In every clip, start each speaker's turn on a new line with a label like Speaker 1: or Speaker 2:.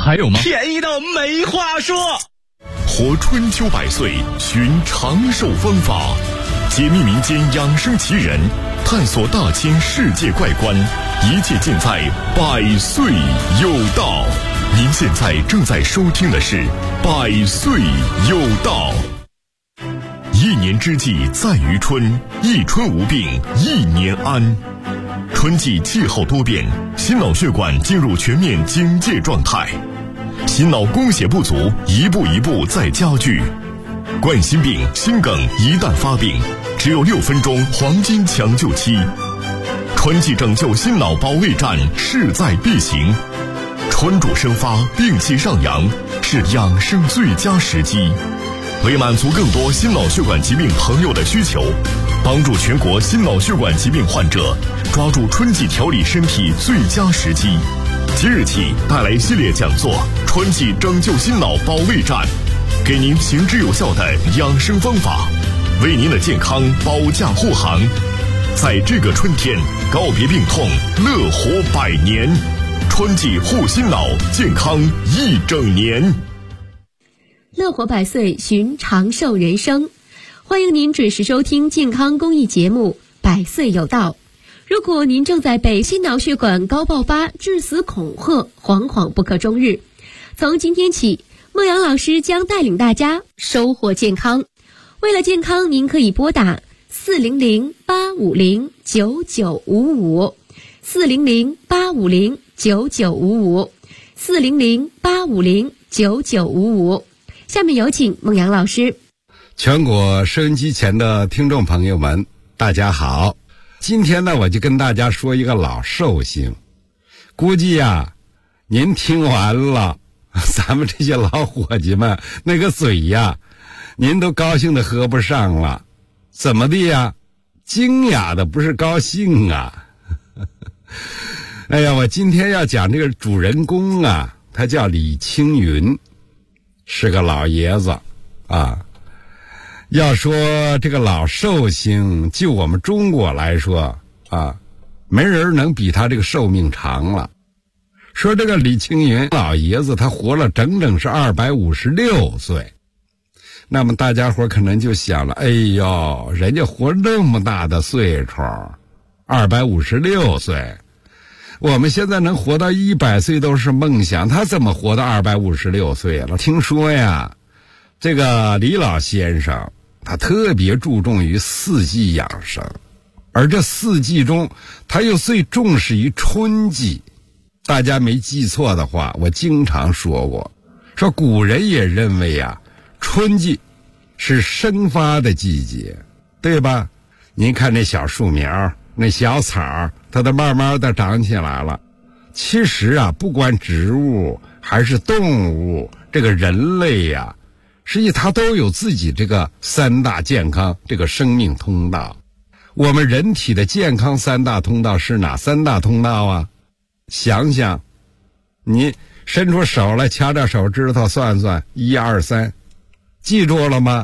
Speaker 1: 还有吗？
Speaker 2: 便宜的没话说。
Speaker 3: 活春秋百岁，寻长寿方法，解密民间养生奇人，探索大千世界怪观，一切尽在百岁有道。您现在正在收听的是百岁有道。一年之计在于春，一春无病一年安。春季气候多变，心脑血管进入全面警戒状态，心脑供血不足一步一步在加剧。冠心病、心梗一旦发病，只有6分钟黄金抢救期。春季拯救心脑保卫战势在必行，春主生发，病气上扬，是养生最佳时机。为满足更多心脑血管疾病朋友的需求，帮助全国心脑血管疾病患者抓住春季调理身体最佳时机，即日起带来系列讲座《春季拯救心脑保卫战》，给您行之有效的养生方法，为您的健康保驾护航。在这个春天，告别病痛，乐活100年。春季护心脑，健康一整年。
Speaker 4: 乐活100岁，寻长寿人生。欢迎您准时收听健康公益节目《百岁有道》。如果您正在被心脑血管高爆发致死恐吓，惶惶不可终日，从今天起，孟阳老师将带领大家收获健康。为了健康，您可以拨打400-850-9955 400-850-9955 400-850-9955。下面有请孟阳老师。
Speaker 5: 全国收音机前的听众朋友们，大家好。今天呢，我就跟大家说一个老寿星。估计呀，您听完了，咱们这些老伙计们那个嘴呀，您都高兴的合不上了。怎么的呀？惊讶的不是高兴啊。哎呀，我今天要讲这个主人公啊，他叫李青云，是个老爷子啊。要说这个老寿星，就我们中国来说啊，没人能比他这个寿命长了。说这个李青云老爷子，他活了整整是256岁。那么大家伙可能就想了，哎呦，人家活那么大的岁数，256岁，我们现在能活到100岁都是梦想，他怎么活到256岁了？听说呀，这个李老先生他特别注重于4季养生，而这4季中他又最重视于春季。大家没记错的话，我经常说过，说古人也认为啊，春季是生发的季节，对吧？您看那小树苗，那小草，它都慢慢的长起来了。其实啊，不管植物还是动物，这个人类呀，实际它都有自己这个3大健康这个生命通道。我们人体的健康3大通道是哪3大通道啊？想想，你伸出手来，掐着手指头算算，1、2、3，记住了吗？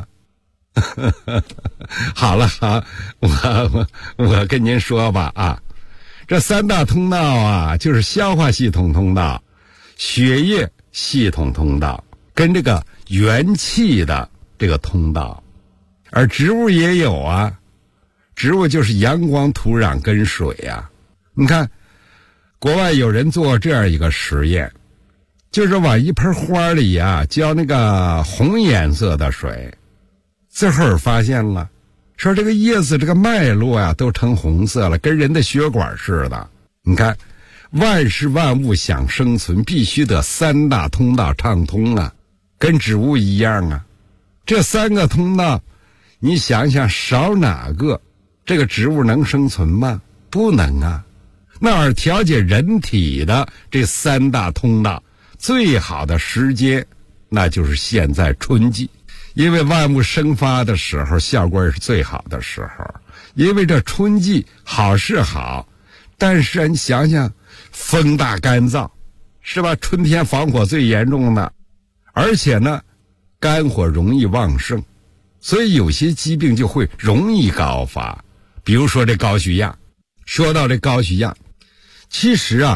Speaker 5: 好了，好，我跟您说吧啊，这3大通道啊，就是消化系统通道、血液系统通道跟这个元气的这个通道。而植物也有啊，植物就是阳光、土壤跟水啊。你看国外有人做这样一个实验，就是往一盆花里啊浇那个红颜色的水，最后发现了，说这个叶子这个脉络啊都成红色了，跟人的血管似的。你看万事万物想生存，必须得3大通道畅通啊，跟植物一样啊。这3个通道你想想少哪个，这个植物能生存吗？不能啊。那而调节人体的这3大通道最好的时间，那就是现在春季。因为万物生发的时候效果是最好的时候。因为这春季好是好，但是你想想，风大干燥，是吧？春天防火最严重的，而且呢肝火容易旺盛，所以有些疾病就会容易高发。比如说这高血压。说到这高血压，其实啊，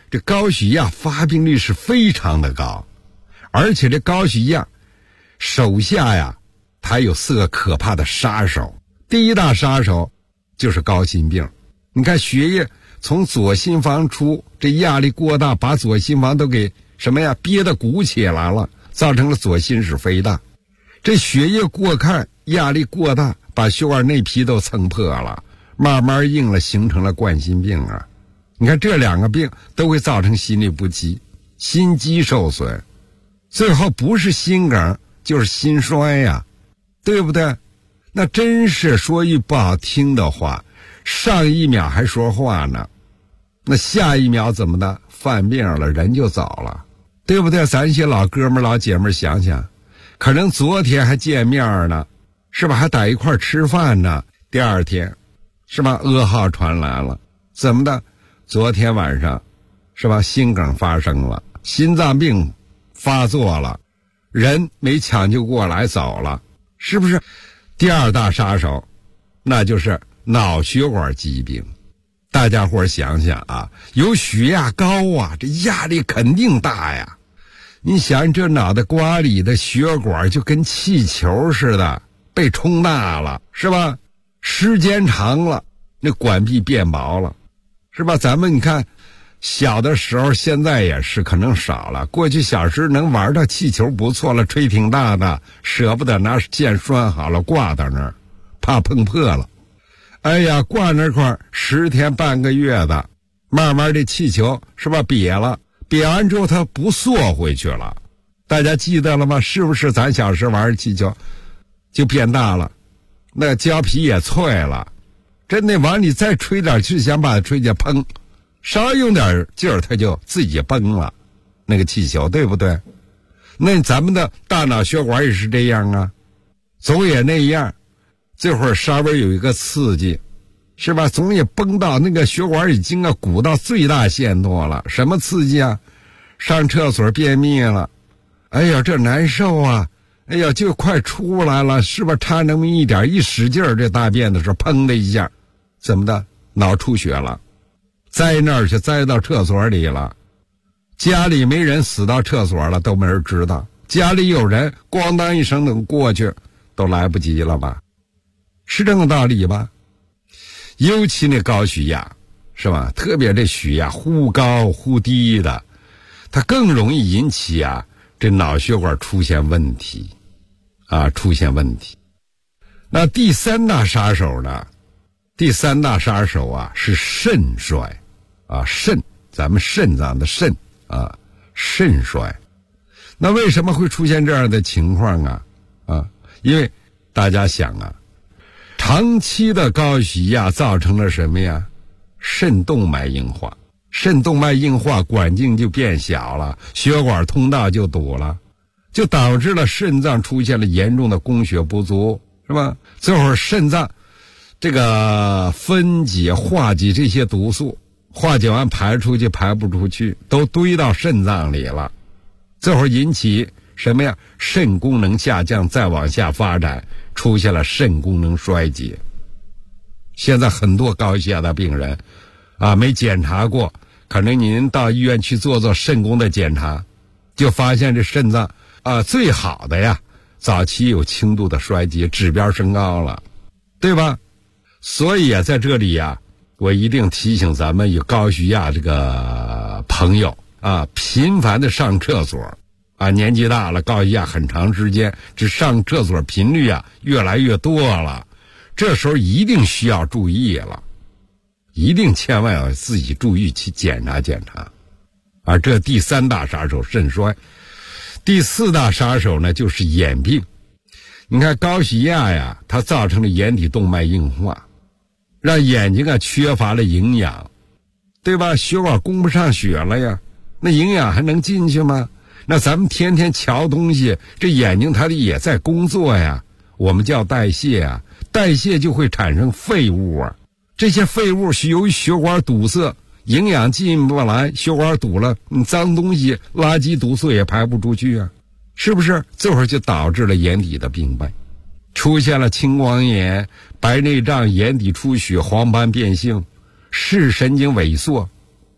Speaker 5: 这高血压发病率是非常的高，而且这高血压手下呀，它有4个可怕的杀手。第一大杀手就是高心病。你看血液从左心房出，这压力过大，把左心房都给什么呀憋得鼓起来了，造成了左心室肥大。这血液过快，压力过大，把血管内皮都蹭破了，慢慢硬了，形成了冠心病啊。你看这2个病都会造成心律不齐，心肌受损，最后不是心梗就是心衰呀，对不对？那真是说句不好听的话，上一秒还说话呢，那下一秒怎么的犯病了，人就走了，对不对？咱一些老哥们老姐们想想，可能昨天还见面呢，是吧？还在一块吃饭呢，第二天是吧噩耗传来了，怎么的？昨天晚上是吧心梗发生了，心脏病发作了，人没抢救过来走了，是不是？第二大杀手那就是脑血管疾病。大家伙想想啊，有血压高啊，这压力肯定大呀。你想这脑袋瓜里的血管就跟气球似的被冲大了，是吧？时间长了那管壁变薄了，是吧？咱们你看小的时候，现在也是可能少了，过去小时能玩到气球不错了，吹挺大的，舍不得拿线拴好了挂到那儿，怕碰破了。哎呀，挂那块10天半个月的，慢慢这气球是吧瘪了，瘪完之后它不缩回去了。大家记得了吗？是不是咱小时候玩气球就变大了，那胶皮也脆了，真的往里再吹点气，想把它吹起，砰，稍用点劲儿它就自己崩了，那个气球，对不对？那咱们的大脑血管也是这样啊，总也那样，这会儿稍微有一个刺激，是吧？总也崩到那个血管已经鼓到最大限度了。什么刺激啊？上厕所便秘了，哎呀这难受啊，哎呀就快出来了，是吧？差那么一点，一使劲儿这大便的时候，砰的一下，怎么的？脑出血了，栽那儿去，栽到厕所里了。家里没人，死到厕所了，都没人知道。家里有人，咣当一声等过去，都来不及了吧？是这个道理吧？尤其那高血压，是吧？特别这血压忽高忽低的，它更容易引起啊这脑血管出现问题啊，出现问题。那第三大杀手呢？第三大杀手啊是肾衰啊，肾，咱们肾脏的肾啊，肾衰。那为什么会出现这样的情况啊？因为大家想啊，长期的高血压造成了什么呀？肾动脉硬化，肾动脉硬化，管径就变小了，血管通道就堵了，就导致了肾脏出现了严重的供血不足，是吧？这会儿肾脏这个分解化解这些毒素，化解完排出去排不出去，都堆到肾脏里了，这会儿引起什么呀？肾功能下降，再往下发展，出现了肾功能衰竭。现在很多高血压的病人啊，没检查过，可能您到医院去做肾功的检查，就发现这肾脏啊最好的呀，早期有轻度的衰竭，指标升高了，对吧？所以啊，在这里啊，我一定提醒咱们有高血压这个朋友啊，频繁的上厕所啊，年纪大了，高血压很长时间，这上厕所频率啊越来越多了，这时候一定需要注意了，一定千万要自己注意去检查检查。而这第三大杀手肾衰，第四大杀手呢就是眼病。你看高血压呀，它造成了眼底动脉硬化，让眼睛啊缺乏了营养，对吧？血管供不上血了呀，那营养还能进去吗？那咱们天天瞧东西，这眼睛它也在工作呀，我们叫代谢啊，代谢就会产生废物啊，这些废物是由于血管堵塞，营养进不来，血管堵了，脏东西垃圾毒素也排不出去啊，是不是？这会儿就导致了眼底的病变，出现了青光眼、白内障、眼底出血、黄斑变性、视神经萎缩，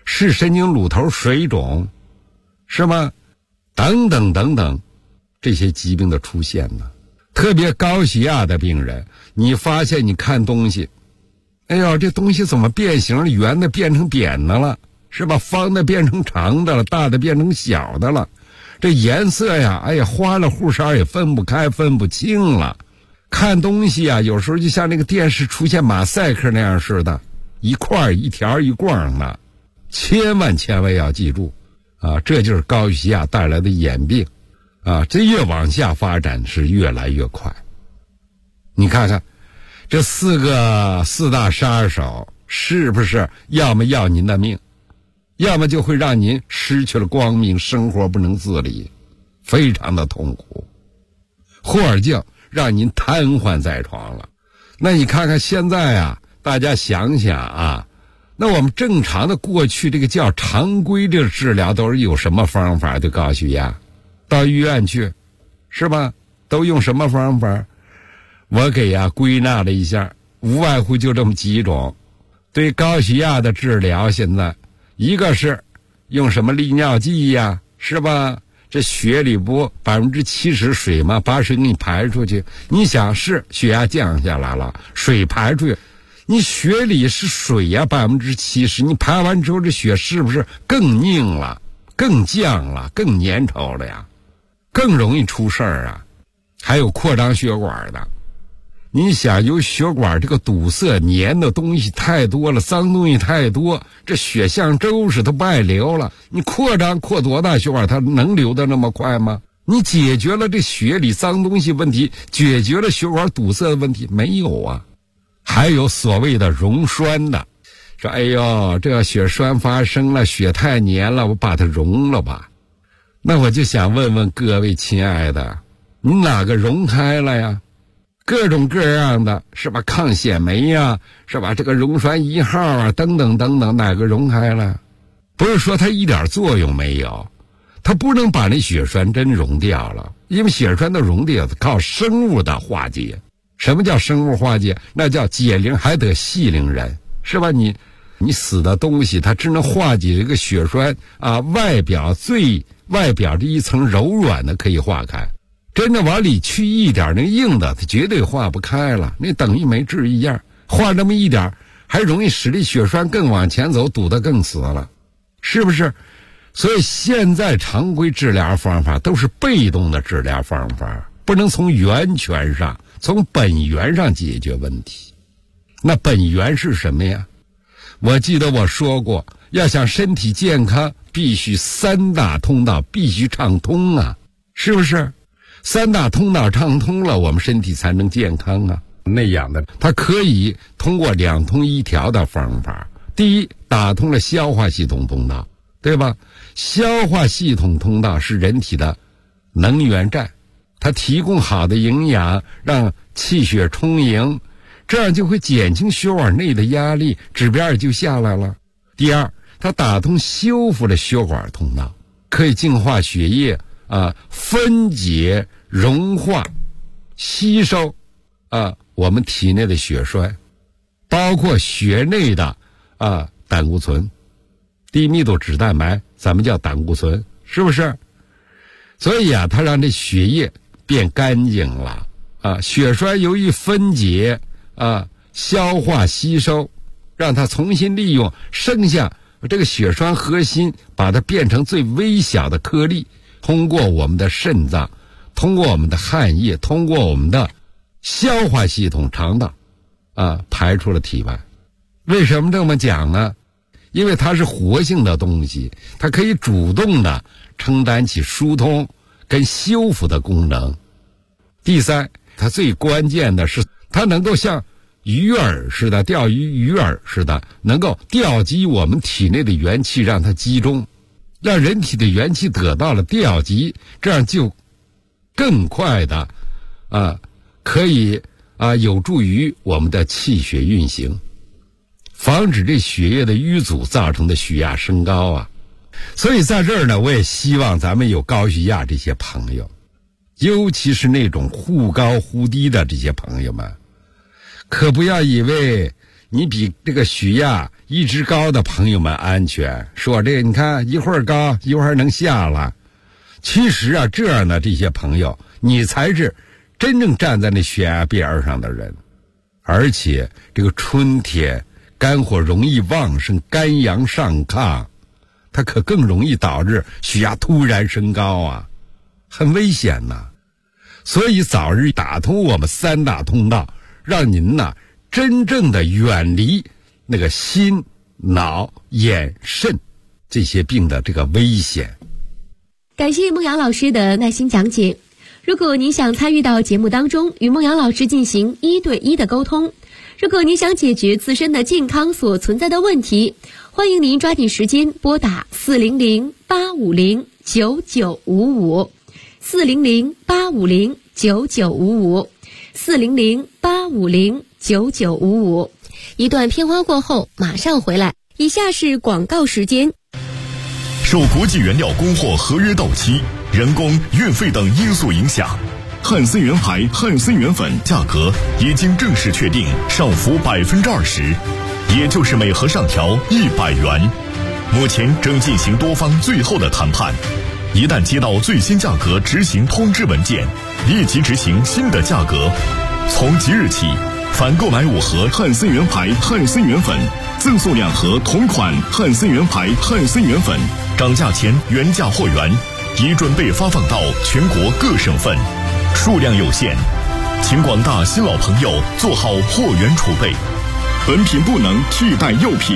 Speaker 5: 视神经乳头水肿，是吗？等等等等，这些疾病的出现呢，特别高血压的病人，你发现你看东西，哎呦，这东西怎么变形了？圆的变成扁的了，是吧？方的变成长的了，大的变成小的了。这颜色呀，哎呀，花里胡哨也分不开，分不清了。看东西啊，有时候就像那个电视出现马赛克那样似的，一块一条一逛的。千万要记住啊，这就是高血压带来的眼病啊，这越往下发展是越来越快。你看看这四大杀手是不是要么要您的命，要么就会让您失去了光明，生活不能自理，非常的痛苦，或者就让您瘫痪在床了。那你看看现在啊，大家想想啊，那我们正常的过去这个叫常规这个治疗都是有什么方法？对高血压到医院去，是吧？都用什么方法？我给归纳了一下，无外乎就这么几种。对高血压的治疗，现在一个是用什么利尿剂呀，是吧？这血里不70%水吗？把水给你排出去，你想是血压降下来了，水排出去，你血里是水呀，70%，你排完之后这血是不是更凝了，更降了，更粘稠了呀，更容易出事儿啊？还有扩张血管的，你想有血管这个堵塞，粘的东西太多了，脏东西太多，这血像粥似的不爱流了，你扩多大血管，它能流得那么快吗？你解决了这血里脏东西问题，解决了血管堵塞的问题没有啊？还有所谓的溶栓的，说哎呦，这血栓发生了，血太粘了，我把它溶了吧。那我就想问问各位亲爱的，你哪个溶开了呀？各种各样的，是吧？抗显酶呀，是吧？这个溶栓1号啊，等等等等，哪个溶开了？不是说它一点作用没有，它不能把那血栓真溶掉了，因为血栓的溶掉靠生物的化解。什么叫生物化解？那叫解铃还得系铃人，是吧？你死的东西，它只能化解这个血栓啊，外表这一层柔软的可以化开，真的往里去一点那硬的，它绝对化不开了，那等于没治一样，化那么一点还容易使这血栓更往前走，堵得更死了，是不是？所以现在常规治疗方法都是被动的治疗方法，不能从源泉上，从本源上解决问题。那本源是什么呀？我记得我说过，要想身体健康，必须3大通道必须畅通啊，是不是？3大通道畅通了，我们身体才能健康啊。那样的它可以通过2通1调的方法。第一，打通了消化系统通道，对吧？消化系统通道是人体的能源站，它提供好的营养，让气血充盈，这样就会减轻血管内的压力，指标也就下来了。第二，它打通修复了血管通道，可以净化血液啊，分解、融化、吸收我们体内的血栓，包括血内的胆固醇、低密度脂蛋白，咱们叫胆固醇，是不是？所以它让这血液变干净了血栓由于分解消化吸收，让它重新利用剩下这个血栓核心，把它变成最微小的颗粒，通过我们的肾脏，通过我们的汗液，通过我们的消化系统肠道排出了体外。为什么这么讲呢？因为它是活性的东西，它可以主动的承担起疏通跟修复的功能。第三，它最关键的是它能够像鱼饵似的，钓鱼饵似的，能够调集我们体内的元气，让它集中，让人体的元气得到了调集，这样就更快的可以有助于我们的气血运行，防止这血液的淤阻造成的血压升高所以在这儿呢，我也希望咱们有高血压这些朋友，尤其是那种忽高忽低的这些朋友们，可不要以为你比这个血压一直高的朋友们安全。说这个你看一会儿高一会儿能下了，其实啊这样的这些朋友，你才是真正站在那悬崖边上的人。而且这个春天肝火容易旺盛，肝阳上亢，它可更容易导致血压突然升高啊，很危险呐。所以早日打通我们3大通道，让您呢真正的远离那个心脑眼肾这些病的这个危险。
Speaker 4: 感谢孟阳老师的耐心讲解。如果您想参与到节目当中，与孟阳老师进行1对1的沟通，如果您想解决自身的健康所存在的问题，欢迎您抓紧时间拨打400-850-9955 400-850-9955 400-850-9955。一段片花过后马上回来，以下是广告时间。
Speaker 3: 受国际原料供货合约到期、人工、运费等因素影响，汉森源牌汉森源粉价格已经正式确定上浮20%，也就是每盒上调100元。目前正进行多方最后的谈判，一旦接到最新价格执行通知文件，立即执行新的价格。从即日起，凡购买5盒汉森源牌汉森源粉，赠送2盒同款汉森源牌汉森源粉，涨价前原价货源已准备发放到全国各省份，数量有限，请广大新老朋友做好货源储备，本品不能替代药品。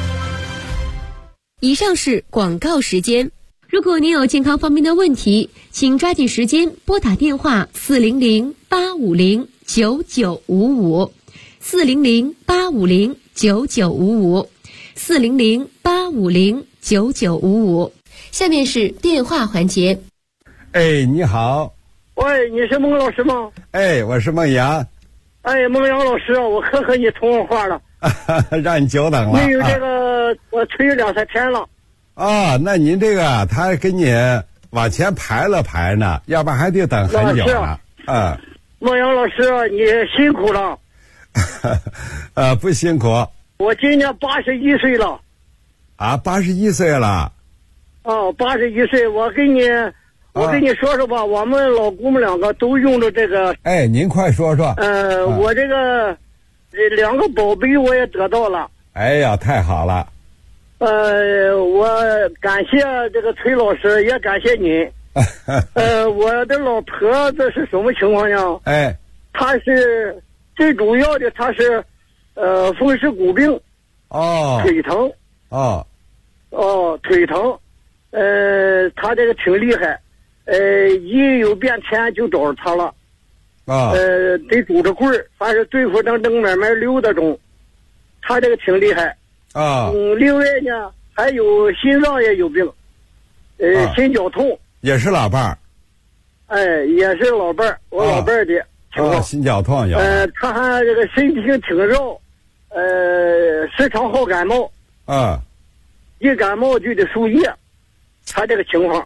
Speaker 4: 以上是广告时间。如果您有健康方面的问题，请抓紧时间拨打电话400-850-9955 400-850-9955 400-850-9955。下面是电话环节。
Speaker 5: 哎，你好。
Speaker 2: 喂，你是孟老师吗？
Speaker 5: 哎，我是孟阳。
Speaker 2: 哎，孟阳老师，我可和你通话了。
Speaker 5: 让你久等了。
Speaker 2: 没有这个，我催2-3天了。
Speaker 5: 啊，那您这个他给你往前排了排呢，要不然还得等很久呢。
Speaker 2: 孟阳老师，你辛苦了。
Speaker 5: 不辛苦。
Speaker 2: 我今年81岁了。
Speaker 5: 啊，81岁了。
Speaker 2: 哦，81岁，我给你说说吧，我们老姑们2个都用着这个。
Speaker 5: 哎，您快说说。
Speaker 2: 我这个2个宝贝我也得到了。
Speaker 5: 哎呀，太好了。
Speaker 2: 我感谢这个崔老师，也感谢您。我的老婆这是什么情况呢？哎，她是最主要的，她是风湿骨病。哦。腿疼。腿疼。她这个挺厉害。一有变天就找着她了。得拄着棍儿，反正对付正慢慢溜达中。她这个挺厉害。另外呢，还有心脏也有病，心绞痛
Speaker 5: 也是老伴儿。
Speaker 2: 哎，也是老伴儿，我老伴儿的情况。
Speaker 5: 心绞痛有。
Speaker 2: 他还这个身体挺绕，时常好感冒。一感冒就得输液，他这个情况。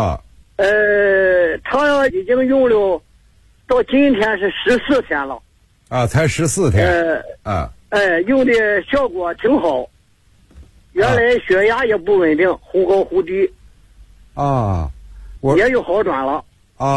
Speaker 2: 他已经用了，到今天是14天了。
Speaker 5: 才14天。
Speaker 2: 用的效果挺好。原来血压也不稳定，忽高忽低。也有好转了。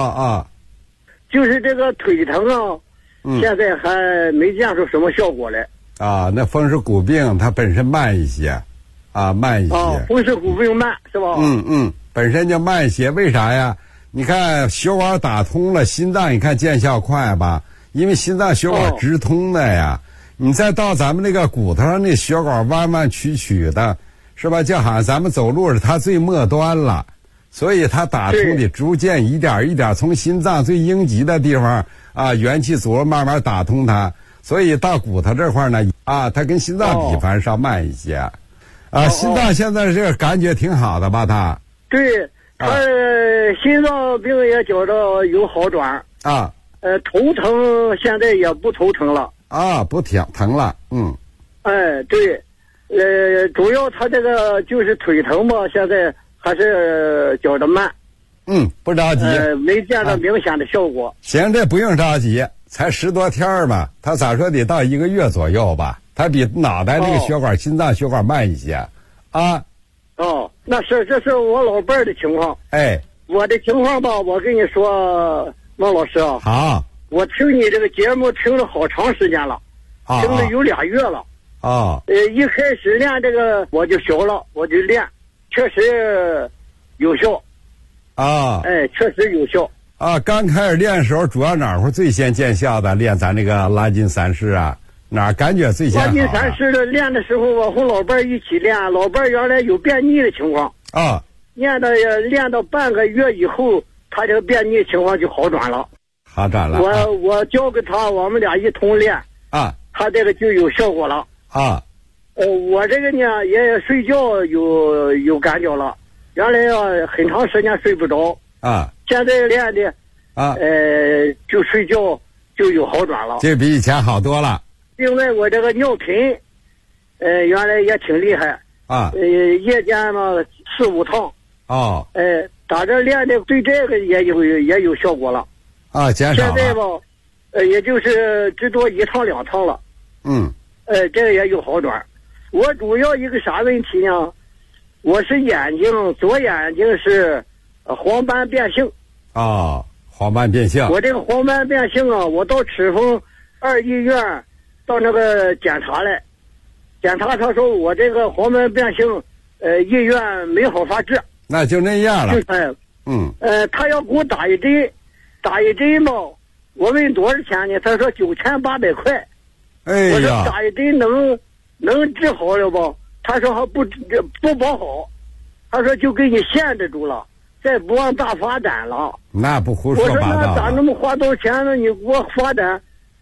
Speaker 2: 就是这个腿疼啊，现在还没见出什么效果来。
Speaker 5: 那风湿骨病它本身慢一些，慢一些。
Speaker 2: 风湿骨病慢是吧？
Speaker 5: 本身就慢一些，为啥呀？你看血管打通了，心脏你看见效快吧？因为心脏血管直通的呀。你再到咱们那个骨头上，那血管弯弯曲曲的，是吧？就好像咱们走路是它最末端了，所以它打通的逐渐一点一点从心脏最应急的地方元气足慢慢打通它，所以到骨头这块呢它跟心脏比反正稍慢一些。心脏现在这个感觉挺好的吧？他
Speaker 2: 对，他心脏病也觉着有好转。头疼现在也不头疼了。
Speaker 5: 不疼了。
Speaker 2: 对，主要他这个就是腿疼吧，现在还是觉着慢。
Speaker 5: 不着急。
Speaker 2: 没见着明显的效果。
Speaker 5: 行，这不用着急，才10多天吧，他咋说得到1个月左右吧， 它比脑袋这个血管、心脏血管慢一些啊。
Speaker 2: 哦，那是这是我老伴儿的情况。
Speaker 5: 哎，
Speaker 2: 我的情况吧，我跟你说，孟老师啊，
Speaker 5: 好，
Speaker 2: 我听你这个节目听了好长时间了，听了有2月了。
Speaker 5: 啊，
Speaker 2: 一开始练这个我就学了，我就练，确实有效。
Speaker 5: 啊，
Speaker 2: 哎，确实有效。
Speaker 5: 啊，刚开始练的时候，主要哪会最先见效的？练咱这个拉筋散式啊，哪感觉最先好？
Speaker 2: 拉筋散式的练的时候，我和老伴儿一起练，老伴儿原来有便秘的情况
Speaker 5: 啊，
Speaker 2: 练到半个月以后，他这个便秘情况就好转了。
Speaker 5: 好转了。
Speaker 2: 我教给他，我们俩一同练
Speaker 5: 啊，
Speaker 2: 他这个就有效果了
Speaker 5: 啊。
Speaker 2: 我这个呢也睡觉有感觉了，原来很长时间睡不着
Speaker 5: 啊，
Speaker 2: 现在练的
Speaker 5: 啊，
Speaker 2: 就睡觉就有好转了，
Speaker 5: 这比以前好多了。
Speaker 2: 另外我这个尿频，原来也挺厉害
Speaker 5: 啊，
Speaker 2: 夜间嘛4、5趟。
Speaker 5: 哦，
Speaker 2: 打这练的对这个也有效果了
Speaker 5: 啊，减少了。
Speaker 2: 现在吧，也就是最多1趟2趟了。
Speaker 5: 嗯，
Speaker 2: 这个也有好转。我主要一个啥问题呢？我是左眼睛是黄斑变性。
Speaker 5: 哦，黄斑变性。
Speaker 2: 我这个黄斑变性啊，我到赤峰2医院到那个检查来，检查他说我这个黄斑变性，医院没好法治。
Speaker 5: 那就那样了。
Speaker 2: 他要给我打一针嘛，我问多少钱呢？他说9800块。
Speaker 5: 哎呀，
Speaker 2: 我说打一针能治好了不？他说还不保好，他说就给你限制住了，再不往大发展了。
Speaker 5: 那不胡说八道。
Speaker 2: 我说那咋那么花多少钱呢？你给我发展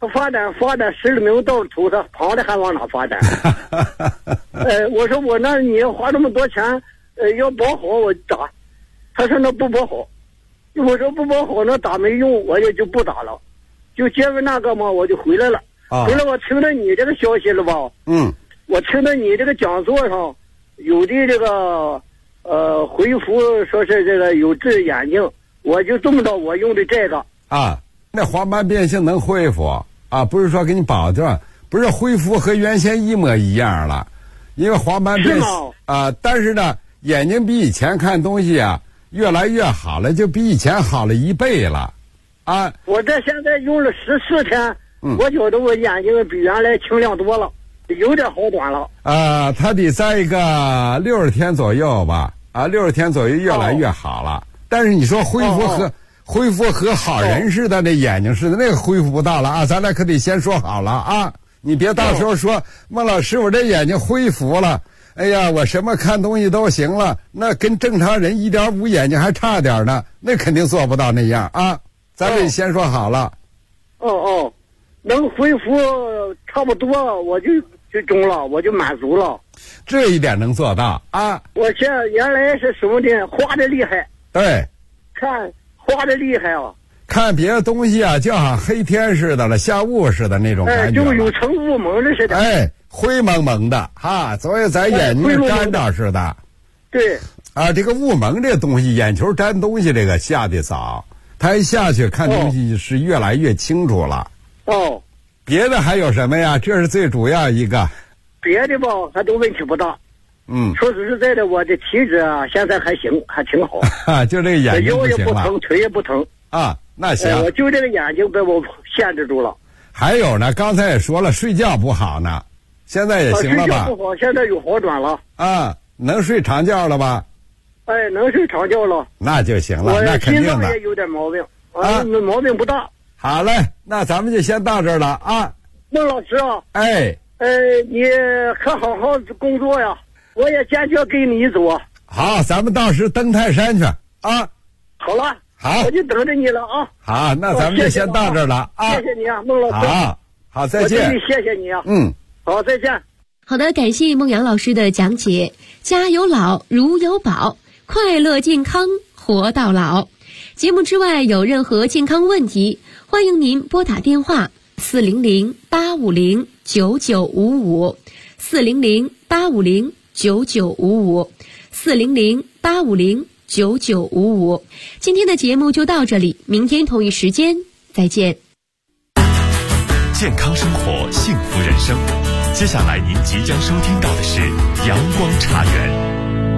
Speaker 2: 10名到头，他旁的还往哪发展？我说那你要花这么多钱，要保好我打。他说那不保好。我说不保好那打没用，我也就不打了。就接着那个嘛，我就回来了。回来我听到你这个消息了吧？我听到你这个讲座上有的这个回复说是这个有治眼睛，我就这么着我用的这个
Speaker 5: 啊。那黄斑变性能恢复啊，不是说给你保证，不是恢复和原先一模一样了，因为黄斑变性啊，但是呢，眼睛比以前看东西啊越来越好了，就比以前好了1倍了啊。
Speaker 2: 我这现在用了14天。我觉得我眼睛比原来清亮多了，有点好转了。
Speaker 5: 它得在一个60天左右吧，60天左右越来越好了。但是你说恢复和好人似的，那眼睛似的，那个恢复不到了啊！咱俩可得先说好了啊！你别到时候说孟老师，我这眼睛恢复了，哎呀，我什么看东西都行了，那跟正常人1.5眼睛还差点呢，那肯定做不到那样啊！咱得先说好了。
Speaker 2: 能恢复差不多，我就中了，我就满足了。
Speaker 5: 这一点能做到啊！
Speaker 2: 我原来是什么的，花的厉害。
Speaker 5: 对，
Speaker 2: 看花的厉害啊！
Speaker 5: 看别的东西啊，就好像黑天似的了，下雾似的那种感觉。
Speaker 2: 就有层雾蒙的似的。
Speaker 5: 灰蒙蒙的哈，所以咱眼睛沾到似的。
Speaker 2: 对。
Speaker 5: 啊，这个雾蒙这东西，眼球沾东西，这个下的早，它一下去看东西是越来越清楚了。别的还有什么呀？这是最主要一个。
Speaker 2: 别的吧，还都问题不大。说实在的，我的体质啊，现在还行，还挺好。
Speaker 5: 就这个眼睛不行了。
Speaker 2: 腰也不疼，腿也不疼。
Speaker 5: 啊，那行。
Speaker 2: 我就这个眼睛被我限制住了。
Speaker 5: 还有呢，刚才也说了，睡觉不好呢，现在也行了吧？
Speaker 2: 睡觉不好，现在有好转了。
Speaker 5: 能睡长觉了吧？
Speaker 2: 能睡长觉了。
Speaker 5: 那就行了，那肯定的。
Speaker 2: 心脏也有点毛病毛病不大。
Speaker 5: 好嘞，那咱们就先到这儿了啊。
Speaker 2: 孟老师啊，你可好好工作呀，我也坚决跟你走啊。
Speaker 5: 好，咱们到时登泰山去啊。
Speaker 2: 好了，
Speaker 5: 好，
Speaker 2: 我就等着你了啊。
Speaker 5: 好，那咱们就先到这儿了啊。
Speaker 2: 谢谢你啊，孟老师。
Speaker 5: 好，再见。
Speaker 2: 我真的谢谢你啊。好，再见。
Speaker 4: 好的，感谢孟阳老师的讲解。家有老，如有宝，快乐健康活到老。节目之外有任何健康问题，欢迎您拨打电话400-850-9955 400-850-9955 400-850-9955。今天的节目就到这里，明天同一时间再见。
Speaker 3: 健康生活，幸福人生。 接下来您即将收听到的是阳光茶园。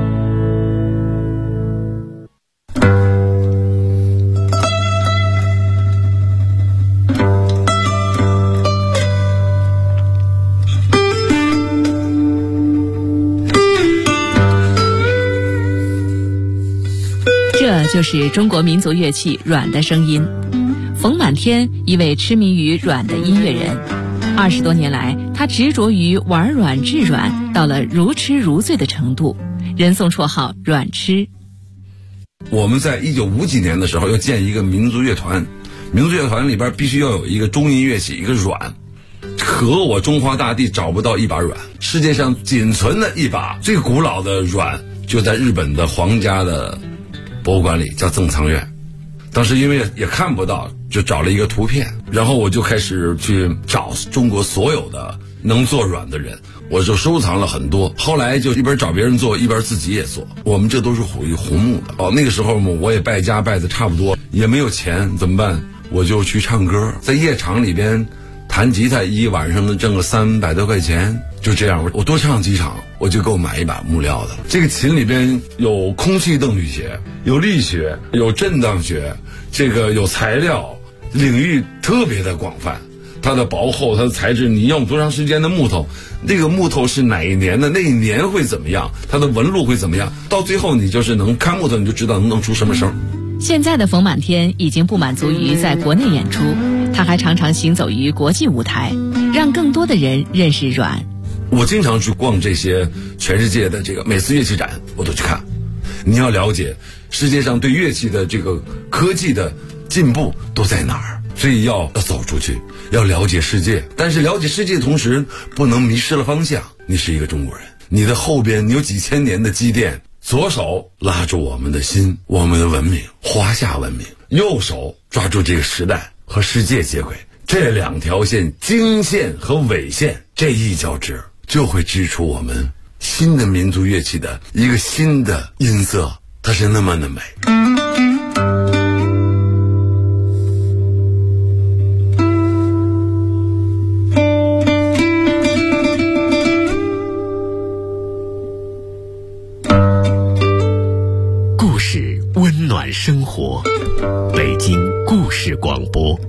Speaker 1: 这就是中国民族乐器阮的声音。冯满天，一位痴迷于阮的音乐人，20多年来，他执着于玩阮制阮，到了如痴如醉的程度，人送绰号阮痴。
Speaker 6: 我们在1950几年的时候要建一个民族乐团，民族乐团里边必须要有一个中音乐器，一个阮。可我中华大地找不到一把阮，世界上仅存的一把最古老的阮就在日本的皇家的博物馆里，叫赠藏院。当时因为也看不到，就找了一个图片，然后我就开始去找中国所有的能做阮的人，我就收藏了很多。后来就一边找别人做，一边自己也做。我们这都是属于红木的。那个时候我也败家败的差不多，也没有钱，怎么办？我就去唱歌，在夜场里边弹吉他，一晚上能挣个300多块钱。就这样，我多唱几场，我就够买一把木料的。这个琴里边有空气动力学，有力学，有震荡学，这个有材料，领域特别的广泛。它的薄厚，它的材质，你用多长时间的木头，那个木头是哪一年的，那一年会怎么样，它的纹路会怎么样，到最后你就是能看木头，你就知道能出什么声。
Speaker 1: 现在的冯满天已经不满足于在国内演出，他还常常行走于国际舞台，让更多的人认识阮。
Speaker 6: 我经常去逛这些全世界的这个每次乐器展，我都去看。你要了解世界上对乐器的这个科技的进步都在哪儿，所以要走出去，要了解世界。但是了解世界的同时，不能迷失了方向。你是一个中国人，你的后边你有几千年的积淀，左手拉住我们的心，我们的文明，华夏文明；右手抓住这个时代和世界接轨。这两条线，经线和纬线，这一交织，就会织出我们新的民族乐器的一个新的音色，它是那么的美。
Speaker 3: 故事温暖生活，北京故事广播。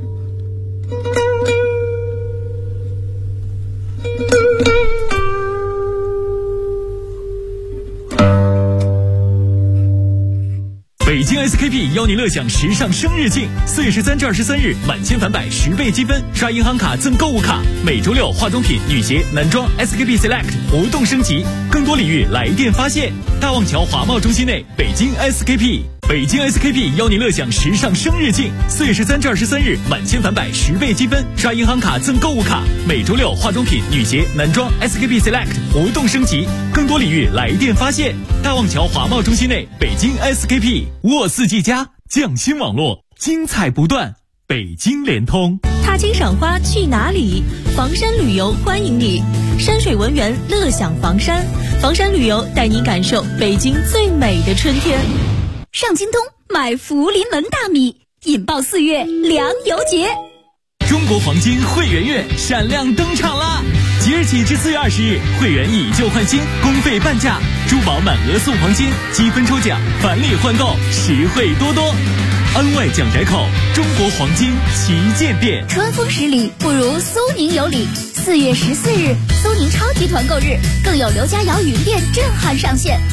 Speaker 3: 北京 SKP 邀您乐享时尚生日庆，4月13至23日满千返百10倍积分，刷银行卡赠购物卡。每周六化妆品、女鞋、男装 SKP Select 活动升级，更多礼遇来电发现。大望桥华贸中心内，北京 SKP。北京 SKP 邀您乐享时尚生日庆，4月13至23日满千返百10倍积分，刷银行卡赠购物卡。每周六化妆品、女鞋、男装 SKP Select 活动升级，更多礼遇来电发现。大望桥华贸中心内，北京 SKP。沃四季家匠心网络，精彩不断。北京联通。
Speaker 7: 踏青赏花去哪里？房山旅游欢迎你，山水文园乐享房山。房山旅游带你感受北京最美的春天。
Speaker 8: 上京东买福临门大米，引爆4月粮油节。
Speaker 3: 中国黄金会员月闪亮登场啦！即日起至4月20日，会员以旧换新，公费半价，珠宝满额送黄金，积分抽奖，返礼换购，实惠多多。安外蒋宅口中国黄金旗舰店。
Speaker 8: 春风十里不如苏宁有礼，4月14日苏宁超级团购日，更有刘家窑云店震撼上线。